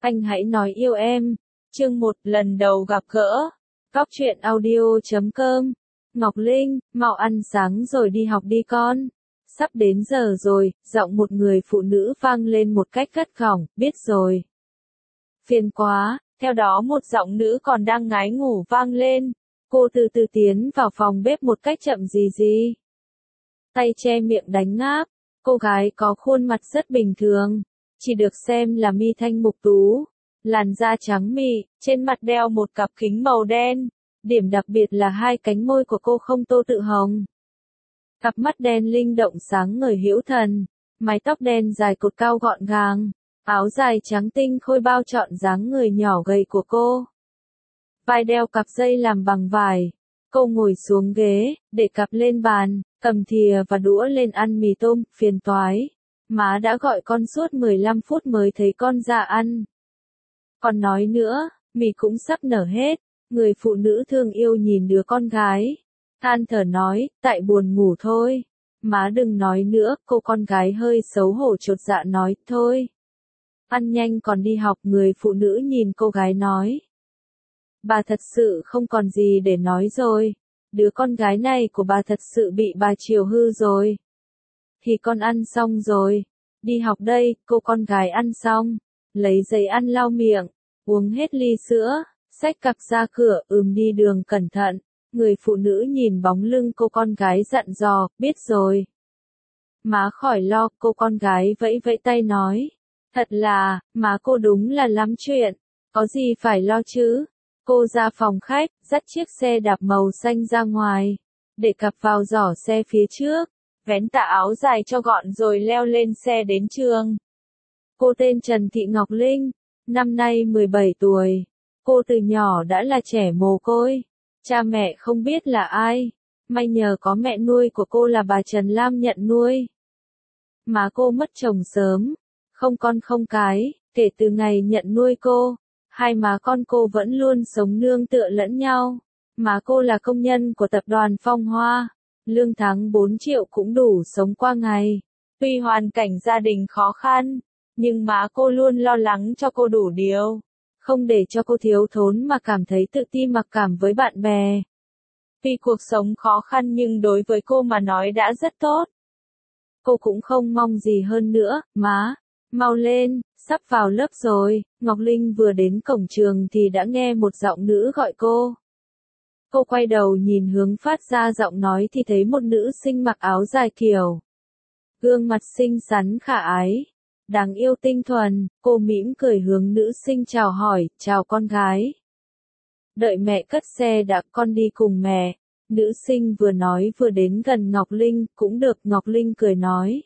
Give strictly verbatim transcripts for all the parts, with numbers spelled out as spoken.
Anh hãy nói yêu em. Chương một, lần đầu gặp gỡ. Góc truyện audio chấm com. Ngọc Linh, mau ăn sáng rồi đi học đi con. Sắp đến giờ rồi, giọng một người phụ nữ vang lên một cách gắt gỏng, biết rồi. Phiền quá, theo đó một giọng nữ còn đang ngái ngủ vang lên. Cô từ từ tiến vào phòng bếp một cách chậm rì rì. Tay che miệng đánh ngáp, cô gái có khuôn mặt rất bình thường, chỉ được xem là mi thanh mục tú, làn da trắng mịn, trên mặt đeo một cặp kính màu đen, điểm đặc biệt là hai cánh môi của cô không tô tự hồng. Cặp mắt đen linh động sáng ngời hữu thần, mái tóc đen dài cột cao gọn gàng, áo dài trắng tinh khôi bao trọn dáng người nhỏ gầy của cô. Vai đeo cặp dây làm bằng vải, cô ngồi xuống ghế, để cặp lên bàn, cầm thìa và đũa lên ăn mì tôm, phiền toái. Má đã gọi con suốt mười lăm phút mới thấy con ra ăn. Còn nói nữa, mì cũng sắp nở hết, người phụ nữ thương yêu nhìn đứa con gái. Than thở nói, tại buồn ngủ thôi. Má đừng nói nữa, cô con gái hơi xấu hổ chột dạ nói, thôi. Ăn nhanh còn đi học, người phụ nữ nhìn cô gái nói. Bà thật sự không còn gì để nói rồi. Đứa con gái này của bà thật sự bị bà chiều hư rồi. Thì con ăn xong rồi. Đi học đây, cô con gái ăn xong. Lấy giấy ăn lau miệng. Uống hết ly sữa. Xách cặp ra cửa, ừm đi đường cẩn thận. Người phụ nữ nhìn bóng lưng cô con gái dặn dò, biết rồi. Má khỏi lo, cô con gái vẫy vẫy tay nói. Thật là, má cô đúng là lắm chuyện. Có gì phải lo chứ? Cô ra phòng khách, dắt chiếc xe đạp màu xanh ra ngoài, để cặp vào giỏ xe phía trước, vén tà áo dài cho gọn rồi leo lên xe đến trường. Cô tên Trần Thị Ngọc Linh, năm nay mười bảy tuổi. Cô từ nhỏ đã là trẻ mồ côi, cha mẹ không biết là ai, may nhờ có mẹ nuôi của cô là bà Trần Lam nhận nuôi. Má cô mất chồng sớm, không con không cái, kể từ ngày nhận nuôi cô. Hai má con cô vẫn luôn sống nương tựa lẫn nhau. Má cô là công nhân của tập đoàn Phong Hoa. Lương tháng bốn triệu cũng đủ sống qua ngày. Tuy hoàn cảnh gia đình khó khăn, nhưng má cô luôn lo lắng cho cô đủ điều. Không để cho cô thiếu thốn mà cảm thấy tự ti mặc cảm với bạn bè. Vì cuộc sống khó khăn nhưng đối với cô mà nói đã rất tốt. Cô cũng không mong gì hơn nữa, má. Mau lên, sắp vào lớp rồi. Ngọc Linh vừa đến cổng trường thì đã nghe một giọng nữ gọi cô. Cô quay đầu nhìn hướng phát ra giọng nói thì thấy một nữ sinh mặc áo dài kiểu. Gương mặt xinh xắn khả ái, đáng yêu tinh thuần, cô mỉm cười hướng nữ sinh chào hỏi, chào con gái. Đợi mẹ cất xe đã, con đi cùng mẹ. Nữ sinh vừa nói vừa đến gần Ngọc Linh, cũng được, Ngọc Linh cười nói.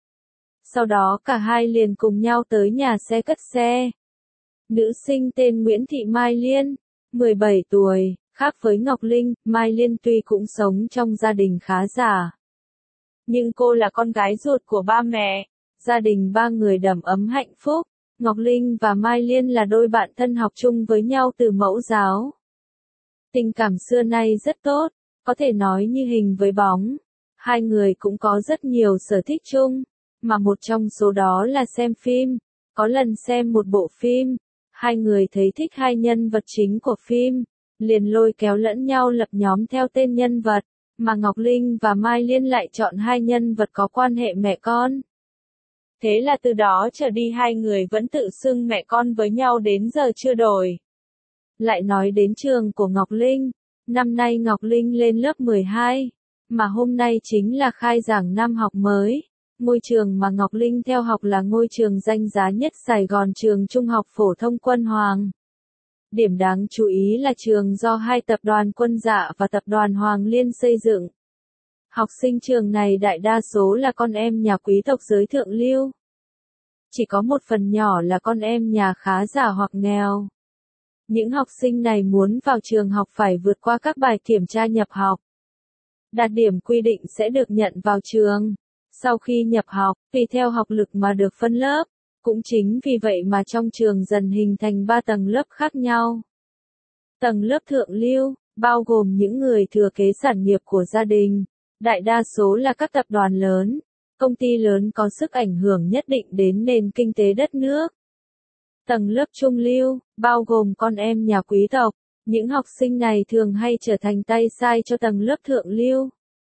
Sau đó cả hai liền cùng nhau tới nhà xe cất xe. Nữ sinh tên Nguyễn Thị Mai Liên, mười bảy tuổi, khác với Ngọc Linh, Mai Liên tuy cũng sống trong gia đình khá giả. Nhưng cô là con gái ruột của ba mẹ, gia đình ba người đầm ấm hạnh phúc. Ngọc Linh và Mai Liên là đôi bạn thân học chung với nhau từ mẫu giáo. Tình cảm xưa nay rất tốt, có thể nói như hình với bóng. Hai người cũng có rất nhiều sở thích chung. Mà một trong số đó là xem phim. Có lần xem một bộ phim, hai người thấy thích hai nhân vật chính của phim, liền lôi kéo lẫn nhau lập nhóm theo tên nhân vật, mà Ngọc Linh và Mai Liên lại chọn hai nhân vật có quan hệ mẹ con. Thế là từ đó trở đi hai người vẫn tự xưng mẹ con với nhau đến giờ chưa đổi. Lại nói đến trường của Ngọc Linh, năm nay Ngọc Linh lên lớp mười hai, mà hôm nay chính là khai giảng năm học mới. Ngôi trường mà Ngọc Linh theo học là ngôi trường danh giá nhất Sài Gòn, trường Trung học phổ thông Quân Hoàng. Điểm đáng chú ý là trường do hai tập đoàn Quân Dạ và tập đoàn Hoàng Liên xây dựng. Học sinh trường này đại đa số là con em nhà quý tộc giới thượng lưu. Chỉ có một phần nhỏ là con em nhà khá giả hoặc nghèo. Những học sinh này muốn vào trường học phải vượt qua các bài kiểm tra nhập học. Đạt điểm quy định sẽ được nhận vào trường. Sau khi nhập học, tùy theo học lực mà được phân lớp, cũng chính vì vậy mà trong trường dần hình thành ba tầng lớp khác nhau. Tầng lớp thượng lưu, bao gồm những người thừa kế sản nghiệp của gia đình, đại đa số là các tập đoàn lớn, công ty lớn có sức ảnh hưởng nhất định đến nền kinh tế đất nước. Tầng lớp trung lưu, bao gồm con em nhà quý tộc, những học sinh này thường hay trở thành tay sai cho tầng lớp thượng lưu.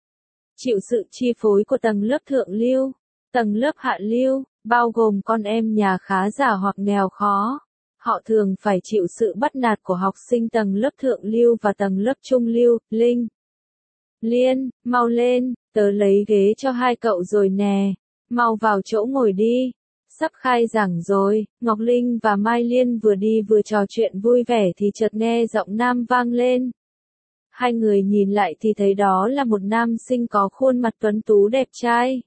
Chịu sự chi phối của tầng lớp thượng lưu, tầng lớp hạ lưu, bao gồm con em nhà khá giả hoặc nghèo khó. Họ thường phải chịu sự bắt nạt của học sinh tầng lớp thượng lưu và tầng lớp trung lưu. Linh, Liên, mau lên, tớ lấy ghế cho hai cậu rồi nè, mau vào chỗ ngồi đi. Sắp khai giảng rồi, Ngọc Linh và Mai Liên vừa đi vừa trò chuyện vui vẻ thì chợt nghe giọng nam vang lên. Hai người nhìn lại thì thấy đó là một nam sinh có khuôn mặt tuấn tú đẹp trai.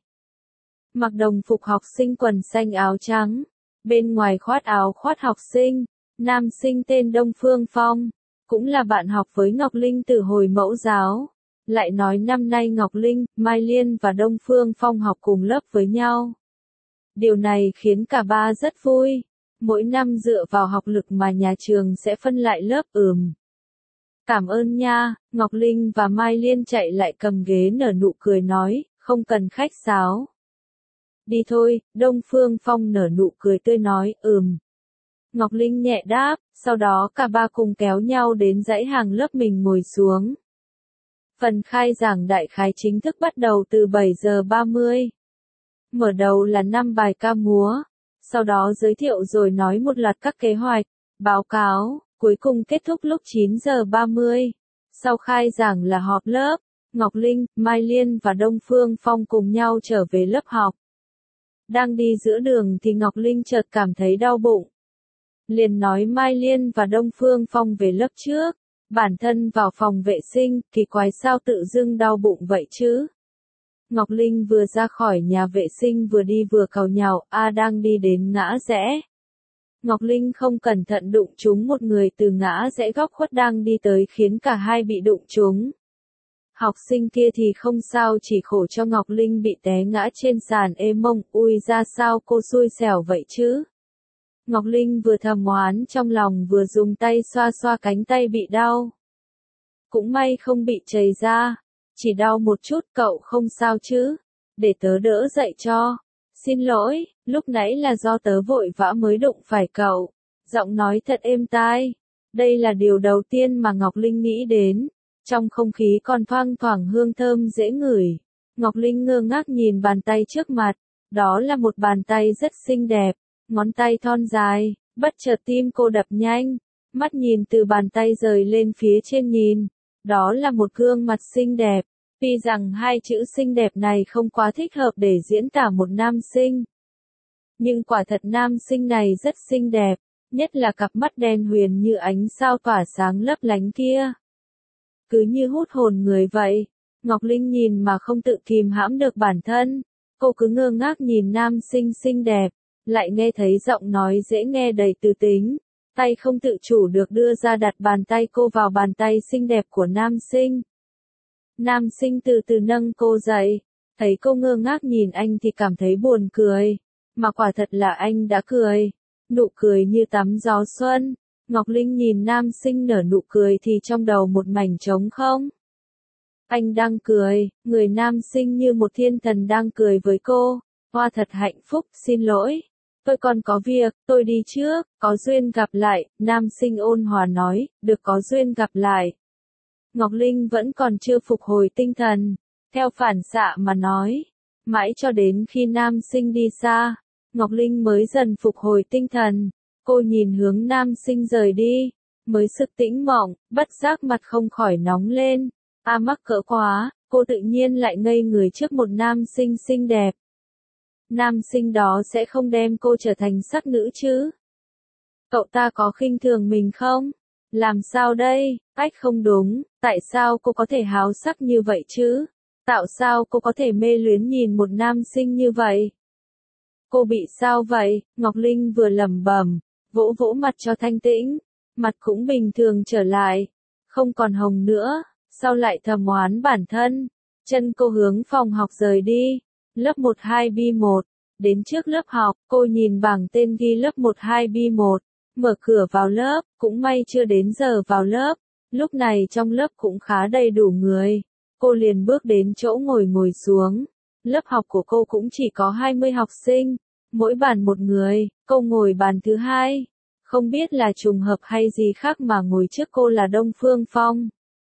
Mặc đồng phục học sinh quần xanh áo trắng, bên ngoài khoác áo khoác học sinh, nam sinh tên Đông Phương Phong, cũng là bạn học với Ngọc Linh từ hồi mẫu giáo. Lại nói năm nay Ngọc Linh, Mai Liên và Đông Phương Phong học cùng lớp với nhau. Điều này khiến cả ba rất vui. Mỗi năm dựa vào học lực mà nhà trường sẽ phân lại lớp. Ừm. Cảm ơn nha, Ngọc Linh và Mai Liên chạy lại cầm ghế nở nụ cười nói, không cần khách sáo. Đi thôi, Đông Phương Phong nở nụ cười tươi nói, ừm. Ngọc Linh nhẹ đáp, sau đó cả ba cùng kéo nhau đến dãy hàng lớp mình ngồi xuống. Phần khai giảng đại khái chính thức bắt đầu từ bảy giờ ba mươi. Mở đầu là năm bài ca múa, sau đó giới thiệu rồi nói một loạt các kế hoạch, báo cáo, cuối cùng kết thúc lúc chín giờ ba mươi. Sau khai giảng là họp lớp, Ngọc Linh, Mai Liên và Đông Phương Phong cùng nhau trở về lớp học. Đang đi giữa đường thì Ngọc Linh chợt cảm thấy đau bụng. Liền nói Mai Liên và Đông Phương Phong về lớp trước, bản thân vào phòng vệ sinh, kỳ quái sao tự dưng đau bụng vậy chứ. Ngọc Linh vừa ra khỏi nhà vệ sinh vừa đi vừa càu nhàu, a đang đi đến ngã rẽ. Ngọc Linh không cẩn thận đụng trúng một người từ ngã rẽ góc khuất đang đi tới khiến cả hai bị đụng trúng. Học sinh kia thì không sao, chỉ khổ cho Ngọc Linh bị té ngã trên sàn ê mông, ui ra sao cô xui xẻo vậy chứ. Ngọc Linh vừa thầm oán trong lòng vừa dùng tay xoa xoa cánh tay bị đau. Cũng may không bị chảy ra, chỉ đau một chút, cậu không sao chứ, để tớ đỡ dậy cho. Xin lỗi, lúc nãy là do tớ vội vã mới đụng phải cậu. Giọng nói thật êm tai. Đây là điều đầu tiên mà Ngọc Linh nghĩ đến. Trong không khí còn thoang thoảng hương thơm dễ ngửi. Ngọc Linh ngơ ngác nhìn bàn tay trước mặt. Đó là một bàn tay rất xinh đẹp. Ngón tay thon dài. Bất chợt tim cô đập nhanh. Mắt nhìn từ bàn tay rời lên phía trên nhìn. Đó là một gương mặt xinh đẹp. Tuy rằng hai chữ xinh đẹp này không quá thích hợp để diễn tả một nam sinh. Nhưng quả thật nam sinh này rất xinh đẹp, nhất là cặp mắt đen huyền như ánh sao tỏa sáng lấp lánh kia. Cứ như hút hồn người vậy. Ngọc Linh nhìn mà không tự kìm hãm được bản thân. Cô cứ ngơ ngác nhìn nam sinh xinh đẹp, lại nghe thấy giọng nói dễ nghe đầy tư tính. Tay không tự chủ được đưa ra đặt bàn tay cô vào bàn tay xinh đẹp của nam sinh. Nam sinh từ từ nâng cô dậy, thấy cô ngơ ngác nhìn anh thì cảm thấy buồn cười, mà quả thật là anh đã cười, nụ cười như tắm gió xuân. Ngọc Linh nhìn nam sinh nở nụ cười thì trong đầu một mảnh trống không. Anh đang cười, người nam sinh như một thiên thần đang cười với cô, hoa thật hạnh phúc, xin lỗi. Tôi còn có việc, tôi đi trước, có duyên gặp lại, nam sinh ôn hòa nói, được có duyên gặp lại. Ngọc Linh vẫn còn chưa phục hồi tinh thần, theo phản xạ mà nói. Mãi cho đến khi nam sinh đi xa, Ngọc Linh mới dần phục hồi tinh thần. Cô nhìn hướng nam sinh rời đi, mới sực tĩnh mộng, bất giác mặt không khỏi nóng lên. A mắc cỡ quá, cô tự nhiên lại ngây người trước một nam sinh xinh đẹp. Nam sinh đó sẽ không đem cô trở thành sắc nữ chứ? Cậu ta có khinh thường mình không? Làm sao đây? Ách không đúng, tại sao cô có thể háo sắc như vậy chứ? Tại sao cô có thể mê luyến nhìn một nam sinh như vậy? Cô bị sao vậy? Ngọc Linh vừa lẩm bẩm, vỗ vỗ mặt cho thanh tĩnh, mặt cũng bình thường trở lại, không còn hồng nữa, sau lại thầm oán bản thân. Chân cô hướng phòng học rời đi, lớp một hai B một, đến trước lớp học, cô nhìn bảng tên ghi lớp một hai B một, mở cửa vào lớp, cũng may chưa đến giờ vào lớp, lúc này trong lớp cũng khá đầy đủ người, cô liền bước đến chỗ ngồi ngồi xuống, lớp học của cô cũng chỉ có hai mươi học sinh, mỗi bàn một người, cô ngồi bàn thứ hai, Không biết là trùng hợp hay gì khác mà ngồi trước cô là Đông Phương Phong.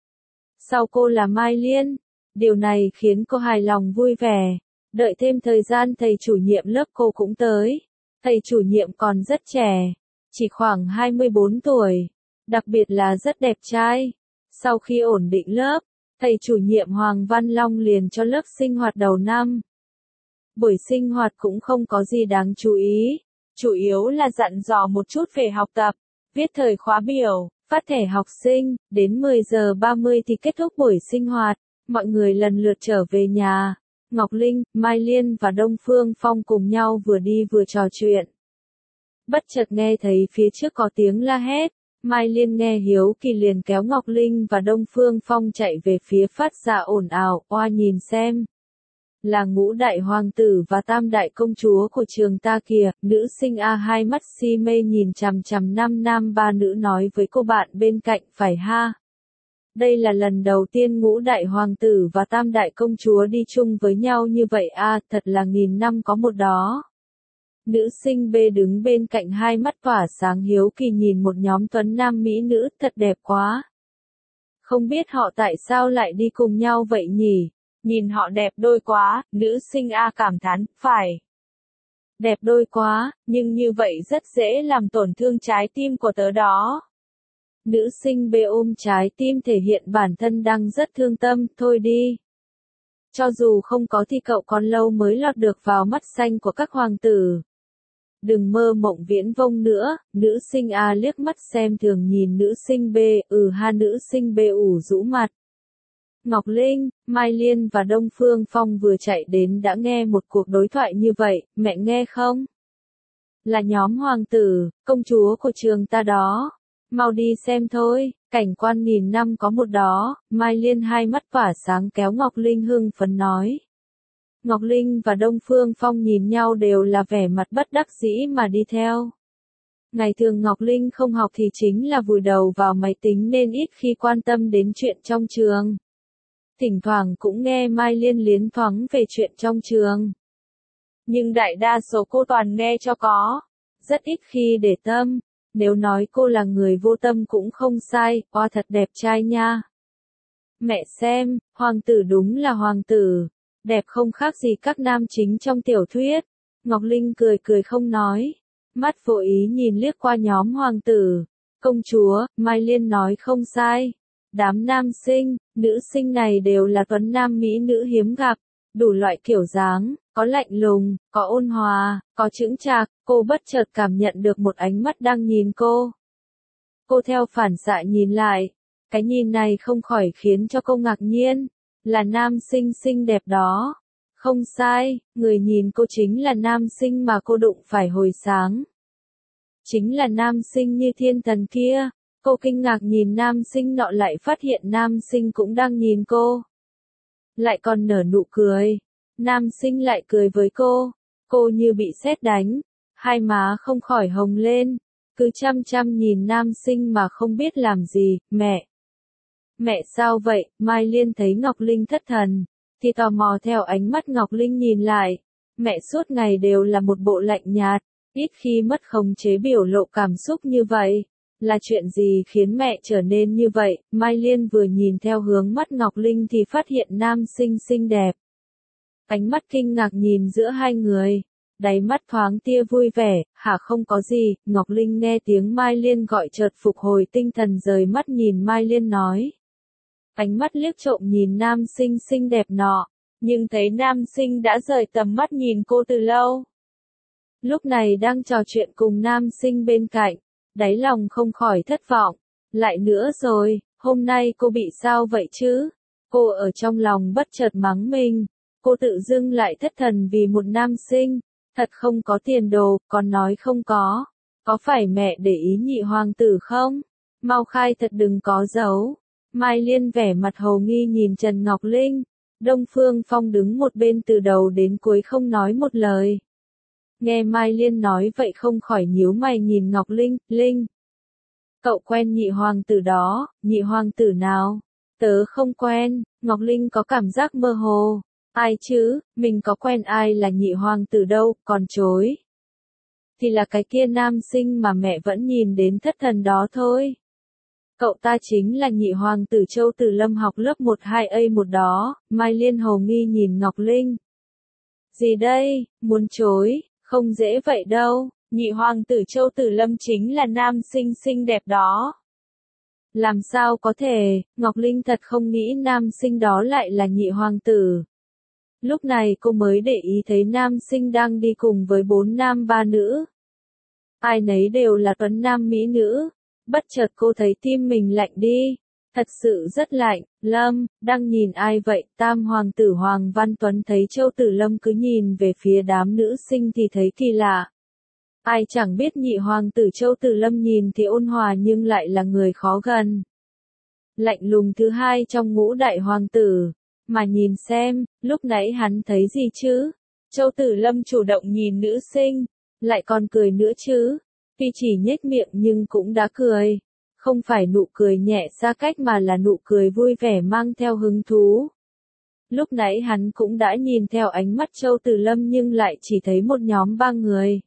Sau cô là Mai Liên. Điều này khiến cô hài lòng vui vẻ. Đợi thêm thời gian thầy chủ nhiệm lớp cô cũng tới. Thầy chủ nhiệm còn rất trẻ. Chỉ khoảng hai mươi bốn tuổi. Đặc biệt là rất đẹp trai. Sau khi ổn định lớp, thầy chủ nhiệm Hoàng Văn Long liền cho lớp sinh hoạt đầu năm. Buổi sinh hoạt cũng không có gì đáng chú ý. Chủ yếu là dặn dò một chút về học tập, viết thời khóa biểu, phát thẻ học sinh, đến mười giờ ba mươi thì kết thúc buổi sinh hoạt, mọi người lần lượt trở về nhà. Ngọc Linh, Mai Liên và Đông Phương Phong cùng nhau vừa đi vừa trò chuyện. Bất chợt nghe thấy phía trước có tiếng la hét, Mai Liên nghe hiếu kỳ liền kéo Ngọc Linh và Đông Phương Phong chạy về phía phát ra ồn ào, oa nhìn xem. Là ngũ đại hoàng tử và tam đại công chúa của trường ta kìa, nữ sinh A hai mắt si mê nhìn chằm chằm năm nam ba nữ nói với cô bạn bên cạnh, phải ha. Đây là lần đầu tiên ngũ đại hoàng tử và tam đại công chúa đi chung với nhau như vậy a, thật là nghìn năm có một đó. Nữ sinh B đứng bên cạnh hai mắt tỏa sáng hiếu kỳ nhìn một nhóm tuấn nam mỹ nữ thật đẹp quá. Không biết họ tại sao lại đi cùng nhau vậy nhỉ? Nhìn họ đẹp đôi quá, nữ sinh A cảm thán, phải. Đẹp đôi quá, nhưng như vậy rất dễ làm tổn thương trái tim của tớ đó. Nữ sinh B ôm trái tim thể hiện bản thân đang rất thương tâm, thôi đi. Cho dù không có thì cậu còn lâu mới lọt được vào mắt xanh của các hoàng tử. Đừng mơ mộng viễn vông nữa, nữ sinh A liếc mắt xem thường nhìn nữ sinh B, ừ ha nữ sinh B ủ rũ mặt. Ngọc Linh, Mai Liên và Đông Phương Phong vừa chạy đến đã nghe một cuộc đối thoại như vậy, mẹ nghe không? Là nhóm hoàng tử, công chúa của trường ta đó. Mau đi xem thôi, cảnh quan nghìn năm có một đó, Mai Liên hai mắt tỏa sáng kéo Ngọc Linh hưng phấn nói. Ngọc Linh và Đông Phương Phong nhìn nhau đều là vẻ mặt bất đắc dĩ mà đi theo. Ngày thường Ngọc Linh không học thì chính là vùi đầu vào máy tính nên ít khi quan tâm đến chuyện trong trường. Thỉnh thoảng cũng nghe Mai Liên liến thoáng về chuyện trong trường. Nhưng đại đa số cô toàn nghe cho có, rất ít khi để tâm, nếu nói cô là người vô tâm cũng không sai, oa thật đẹp trai nha. Mẹ xem, hoàng tử đúng là hoàng tử, đẹp không khác gì các nam chính trong tiểu thuyết. Ngọc Linh cười cười không nói, mắt vô ý nhìn liếc qua nhóm hoàng tử, công chúa, Mai Liên nói không sai. Đám nam sinh, nữ sinh này đều là tuấn nam mỹ nữ hiếm gặp, đủ loại kiểu dáng, có lạnh lùng, có ôn hòa, có chững chạc, cô bất chợt cảm nhận được một ánh mắt đang nhìn cô. Cô theo phản xạ nhìn lại, cái nhìn này không khỏi khiến cho cô ngạc nhiên, là nam sinh xinh đẹp đó. Không sai, người nhìn cô chính là nam sinh mà cô đụng phải hồi sáng. Chính là nam sinh như thiên thần kia. Cô kinh ngạc nhìn nam sinh nọ lại phát hiện nam sinh cũng đang nhìn cô. Lại còn nở nụ cười. Nam sinh lại cười với cô. Cô như bị sét đánh. Hai má không khỏi hồng lên. Cứ chăm chăm nhìn nam sinh mà không biết làm gì. Mẹ! Mẹ sao vậy? Mai Liên thấy Ngọc Linh thất thần. Thì tò mò theo ánh mắt Ngọc Linh nhìn lại. Mẹ suốt ngày đều là một bộ lạnh nhạt. Ít khi mất khống chế biểu lộ cảm xúc như vậy. Là chuyện gì khiến mẹ trở nên như vậy? Mai Liên vừa nhìn theo hướng mắt Ngọc Linh thì phát hiện nam sinh xinh đẹp. Ánh mắt kinh ngạc nhìn giữa hai người. Đáy mắt thoáng tia vui vẻ, hả không có gì. Ngọc Linh nghe tiếng Mai Liên gọi chợt phục hồi tinh thần rời mắt nhìn Mai Liên nói. Ánh mắt liếc trộm nhìn nam sinh xinh đẹp nọ, nhưng thấy nam sinh đã rời tầm mắt nhìn cô từ lâu. Lúc này đang trò chuyện cùng nam sinh bên cạnh. Đáy lòng không khỏi thất vọng. Lại nữa rồi, hôm nay cô bị sao vậy chứ? Cô ở trong lòng bất chợt mắng mình. Cô tự dưng lại thất thần vì một nam sinh. Thật không có tiền đồ, còn nói không có. Có phải mẹ để ý nhị hoàng tử không? Mau khai thật đừng có giấu. Mai Liên vẻ mặt hồ nghi nhìn Trần Ngọc Linh. Đông Phương Phong đứng một bên từ đầu đến cuối không nói một lời. Nghe Mai Liên nói vậy không khỏi nhíu mày nhìn Ngọc Linh, Linh. Cậu quen nhị hoàng tử đó, nhị hoàng tử nào? Tớ không quen, Ngọc Linh có cảm giác mơ hồ. Ai chứ, mình có quen ai là nhị hoàng tử đâu, còn chối. thì là cái kia nam sinh mà mẹ vẫn nhìn đến thất thần đó thôi. Cậu ta chính là nhị hoàng tử Châu Tử Lâm học lớp một hai A một đó, Mai Liên hầu nghi nhìn Ngọc Linh. Gì đây, muốn chối, không dễ vậy đâu, nhị hoàng tử Châu Tử Lâm chính là nam sinh xinh đẹp đó. Làm sao có thể, Ngọc Linh thật không nghĩ nam sinh đó lại là nhị hoàng tử. Lúc này cô mới để ý thấy nam sinh đang đi cùng với bốn nam ba nữ. Ai nấy đều là tuấn nam mỹ nữ. Bất chợt cô thấy tim mình lạnh đi. Thật sự rất lạnh. Lâm, đang nhìn ai vậy? Tam hoàng tử Hoàng Văn Tuấn thấy Châu Tử Lâm cứ nhìn về phía đám nữ sinh thì thấy kỳ lạ. Ai chẳng biết nhị hoàng tử Châu Tử Lâm nhìn thì ôn hòa nhưng lại là người khó gần. Lạnh lùng thứ hai trong ngũ đại hoàng tử. Mà nhìn xem, lúc nãy hắn thấy gì chứ? Châu Tử Lâm chủ động nhìn nữ sinh, lại còn cười nữa chứ. Tuy chỉ nhếch miệng nhưng cũng đã cười. Không phải nụ cười nhẹ xa cách mà là nụ cười vui vẻ mang theo hứng thú. Lúc nãy hắn cũng đã nhìn theo ánh mắt Châu Tử Lâm nhưng lại chỉ thấy một nhóm ba người.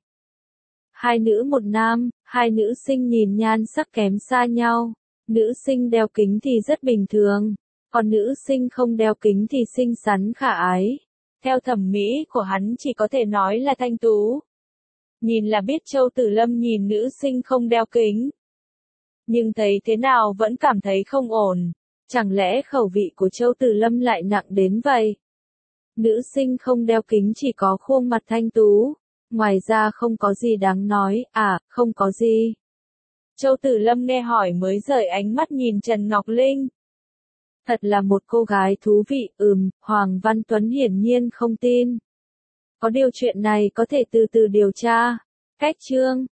Hai nữ một nam, hai nữ sinh nhìn nhan sắc kém xa nhau. Nữ sinh đeo kính thì rất bình thường, còn nữ sinh không đeo kính thì xinh xắn khả ái. Theo thẩm mỹ của hắn chỉ có thể nói là thanh tú. Nhìn là biết Châu Tử Lâm nhìn nữ sinh không đeo kính. Nhưng thấy thế nào vẫn cảm thấy không ổn. Chẳng lẽ khẩu vị của Châu Tử Lâm lại nặng đến vậy? Nữ sinh không đeo kính chỉ có khuôn mặt thanh tú. Ngoài ra không có gì đáng nói, à, không có gì. Châu Tử Lâm nghe hỏi mới rời ánh mắt nhìn Trần Ngọc Linh. Thật là một cô gái thú vị, ừm, Hoàng Văn Tuấn hiển nhiên không tin. Có điều chuyện này có thể từ từ điều tra. Cách chương